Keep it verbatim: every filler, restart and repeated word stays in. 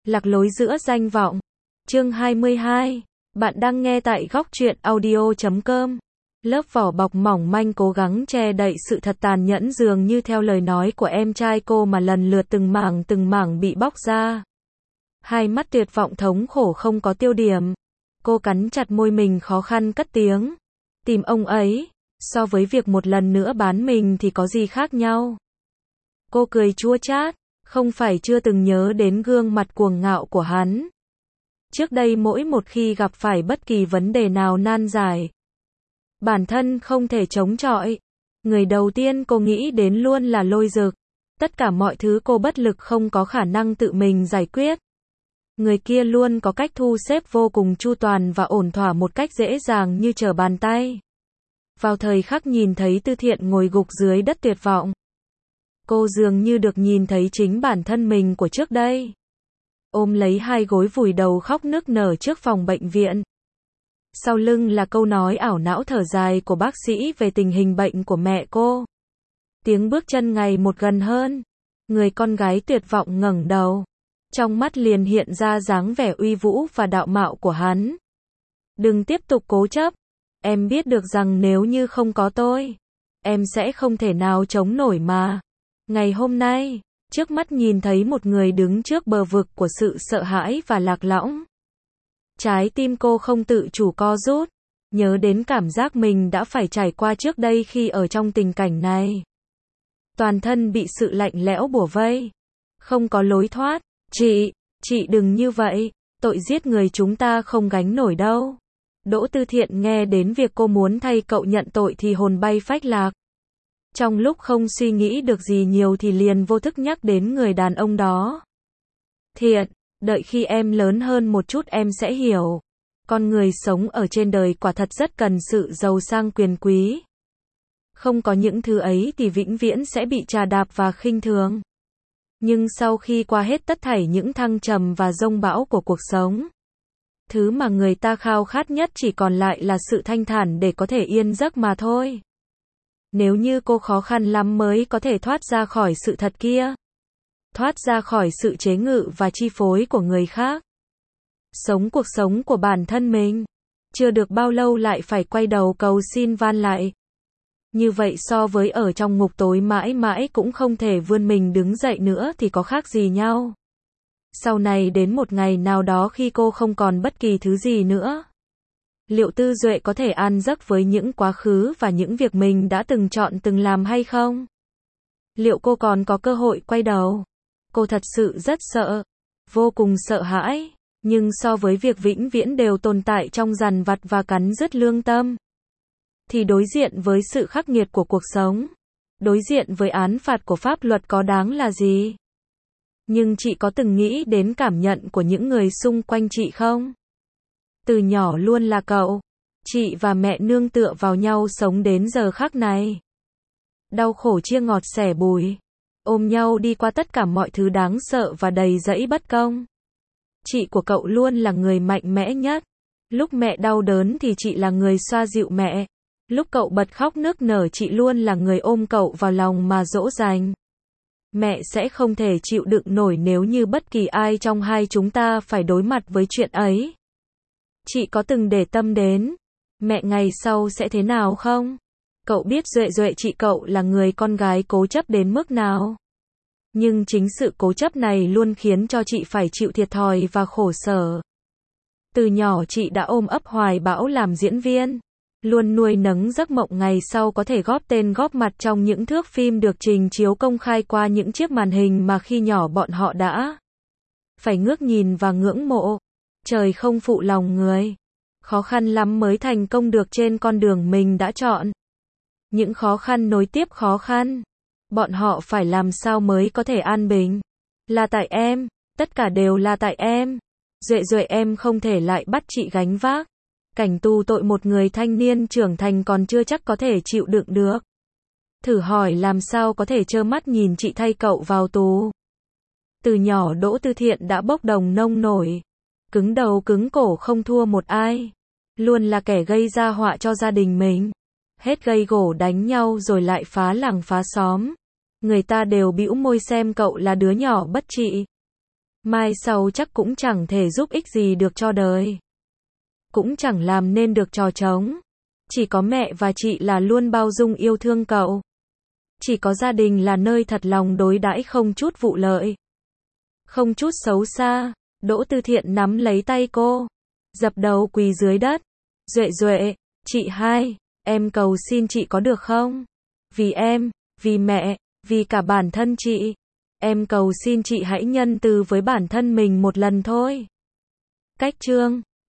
Lạc lối giữa danh vọng. Chương hai mươi hai. Bạn đang nghe tại góc truyện audio chấm com. Lớp vỏ bọc mỏng manh cố gắng che đậy sự thật tàn nhẫn dường như theo lời nói của em trai cô mà lần lượt từng mảng từng mảng bị bóc ra. Hai mắt tuyệt vọng thống khổ không có tiêu điểm. Cô cắn chặt môi mình khó khăn cất tiếng. Tìm ông ấy, so với việc một lần nữa bán mình thì có gì khác nhau. Cô cười chua chát, không phải chưa từng nhớ đến gương mặt cuồng ngạo của hắn. Trước đây mỗi một khi gặp phải bất kỳ vấn đề nào nan giải, bản thân không thể chống chọi, người đầu tiên cô nghĩ đến luôn là Lôi Dực. Tất cả mọi thứ cô bất lực không có khả năng tự mình giải quyết. Người kia luôn có cách thu xếp vô cùng chu toàn và ổn thỏa một cách dễ dàng như trở bàn tay. Vào thời khắc nhìn thấy Tư Thiện ngồi gục dưới đất tuyệt vọng, cô dường như được nhìn thấy chính bản thân mình của trước đây. Ôm lấy hai gối vùi đầu khóc nức nở trước phòng bệnh viện. Sau lưng là câu nói ảo não thở dài của bác sĩ về tình hình bệnh của mẹ cô. Tiếng bước chân ngày một gần hơn. Người con gái tuyệt vọng ngẩng đầu. Trong mắt liền hiện ra dáng vẻ uy vũ và đạo mạo của hắn. Đừng tiếp tục cố chấp. Em biết được rằng nếu như không có tôi, em sẽ không thể nào chống nổi mà. Ngày hôm nay, trước mắt nhìn thấy một người đứng trước bờ vực của sự sợ hãi và lạc lõng. Trái tim cô không tự chủ co rút, nhớ đến cảm giác mình đã phải trải qua trước đây khi ở trong tình cảnh này. Toàn thân bị sự lạnh lẽo bủa vây, không có lối thoát. Chị, chị đừng như vậy, tội giết người chúng ta không gánh nổi đâu. Đỗ Tư Thiện nghe đến việc cô muốn thay cậu nhận tội thì hồn bay phách lạc. Trong lúc không suy nghĩ được gì nhiều thì liền vô thức nhắc đến người đàn ông đó. Thiện, đợi khi em lớn hơn một chút em sẽ hiểu. Con người sống ở trên đời quả thật rất cần sự giàu sang quyền quý. Không có những thứ ấy thì vĩnh viễn sẽ bị trà đạp và khinh thường. Nhưng sau khi qua hết tất thảy những thăng trầm và dông bão của cuộc sống, thứ mà người ta khao khát nhất chỉ còn lại là sự thanh thản để có thể yên giấc mà thôi. Nếu như cô khó khăn lắm mới có thể thoát ra khỏi sự thật kia, thoát ra khỏi sự chế ngự và chi phối của người khác, sống cuộc sống của bản thân mình, chưa được bao lâu lại phải quay đầu cầu xin van lại. Như vậy so với ở trong ngục tối mãi mãi cũng không thể vươn mình đứng dậy nữa thì có khác gì nhau. Sau này đến một ngày nào đó khi cô không còn bất kỳ thứ gì nữa, liệu Tư Duệ có thể an giấc với những quá khứ và những việc mình đã từng chọn từng làm hay không? Liệu cô còn có cơ hội quay đầu? Cô thật sự rất sợ, vô cùng sợ hãi, nhưng so với việc vĩnh viễn đều tồn tại trong dằn vặt và cắn rứt lương tâm, thì đối diện với sự khắc nghiệt của cuộc sống, đối diện với án phạt của pháp luật có đáng là gì? Nhưng chị có từng nghĩ đến cảm nhận của những người xung quanh chị không? Từ nhỏ luôn là cậu, chị và mẹ nương tựa vào nhau sống đến giờ khắc này. Đau khổ chia ngọt sẻ bùi, ôm nhau đi qua tất cả mọi thứ đáng sợ và đầy dẫy bất công. Chị của cậu luôn là người mạnh mẽ nhất. Lúc mẹ đau đớn thì chị là người xoa dịu mẹ. Lúc cậu bật khóc nức nở chị luôn là người ôm cậu vào lòng mà dỗ dành. Mẹ sẽ không thể chịu đựng nổi nếu như bất kỳ ai trong hai chúng ta phải đối mặt với chuyện ấy. Chị có từng để tâm đến mẹ ngày sau sẽ thế nào không? Cậu biết Duệ Duệ chị cậu là người con gái cố chấp đến mức nào? Nhưng chính sự cố chấp này luôn khiến cho chị phải chịu thiệt thòi và khổ sở. Từ nhỏ chị đã ôm ấp hoài bão làm diễn viên, luôn nuôi nấng giấc mộng ngày sau có thể góp tên góp mặt trong những thước phim được trình chiếu công khai qua những chiếc màn hình mà khi nhỏ bọn họ đã phải ngước nhìn và ngưỡng mộ. Trời không phụ lòng người, khó khăn lắm mới thành công được trên con đường mình đã chọn. Những khó khăn nối tiếp khó khăn, bọn họ phải làm sao mới có thể an bình? Là tại em, tất cả đều là tại em. Duệ Duệ em không thể lại bắt chị gánh vác. Cảnh tù tội một người thanh niên trưởng thành còn chưa chắc có thể chịu đựng được. Thử hỏi làm sao có thể trơ mắt nhìn chị thay cậu vào tù. Từ nhỏ Đỗ Tư Thiện đã bốc đồng nông nổi, cứng đầu cứng cổ không thua một ai, luôn là kẻ gây ra họa cho gia đình mình. Hết gây gổ đánh nhau rồi lại phá làng phá xóm. Người ta đều bĩu môi xem cậu là đứa nhỏ bất trị. mai sau chắc cũng chẳng thể giúp ích gì được cho đời. Cũng chẳng làm nên được trò trống. Chỉ có mẹ và chị là luôn bao dung yêu thương cậu. Chỉ có gia đình là nơi thật lòng đối đãi không chút vụ lợi, không chút xấu xa. Đỗ Tư Thiện nắm lấy tay cô, dập đầu quỳ dưới đất. Duệ Duệ, chị hai, em cầu xin chị có được không? Vì em, vì mẹ, vì cả bản thân chị. Em cầu xin chị hãy nhân từ với bản thân mình một lần thôi. Cách chương